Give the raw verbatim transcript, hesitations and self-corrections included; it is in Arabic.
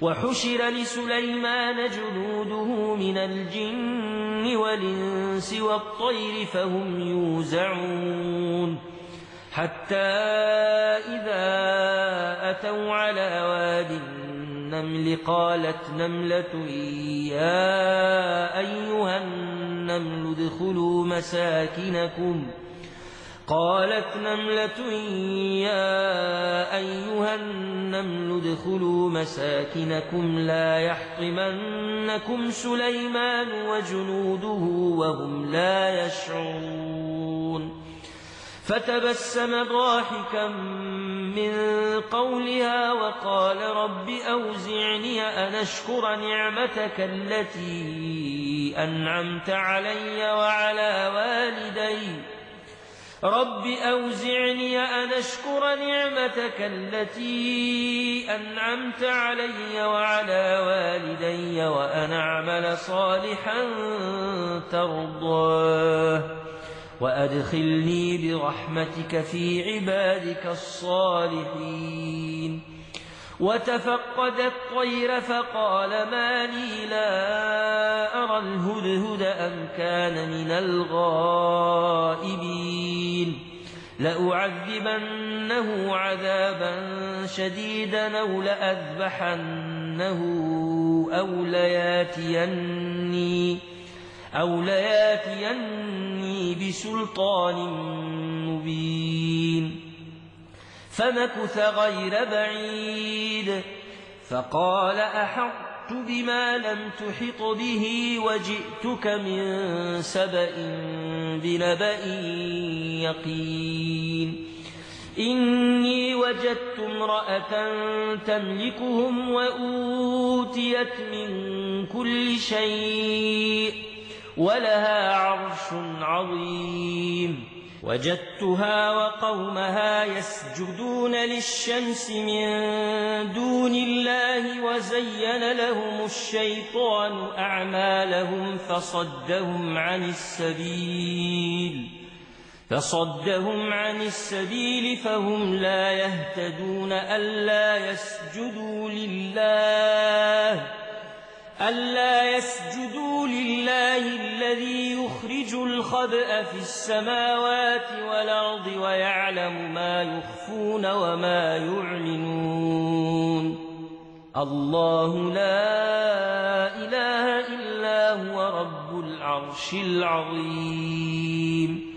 وحشر لسليمان جنوده من الجن والإنس والطير فهم يوزعون حتى إذا أتوا على واد النمل قالت نملة يا أيها النمل ادخلوا مساكنكم قالت نملة يا أيها النمل ادخلوا مساكنكم لا يحطمنكم سليمان وجنوده وهم لا يشعرون فتبسم ضاحكا من قولها وقال رب أوزعني أن أشكر نعمتك التي أنعمت علي وعلى والدي رب أوزعني أن أشكر نعمتك التي أنعمت علي وعلى والدي وأن أعمل صالحا ترضاه وأدخلني برحمتك في عبادك الصالحين وتفقد الطير فقال ما لي لا أرى الهدهد أم كان من الغائبين لأعذبنه عذابا شديدا أو لأذبحنه أو لياتيني أو لياتيني بسلطان مبين فمكث غير بعيد فقال أحطت بما لم تحط به وجئتك من سبأ بنبأ يقين إني وجدت امرأة تملكهم وأوتيت من كل شيء ولها عرش عظيم وجدتها وقومها يسجدون للشمس من دون الله وزين لهم الشيطان أعمالهم فصدهم عن السبيل فصدهم عن السبيل فهم لا يهتدون ألا يسجدوا لله ألا يسجدوا لله الذي يخرج الخبأ في السماوات والأرض ويعلم ما يخفون وما يعلنون الله لا إله إلا هو رب العرش العظيم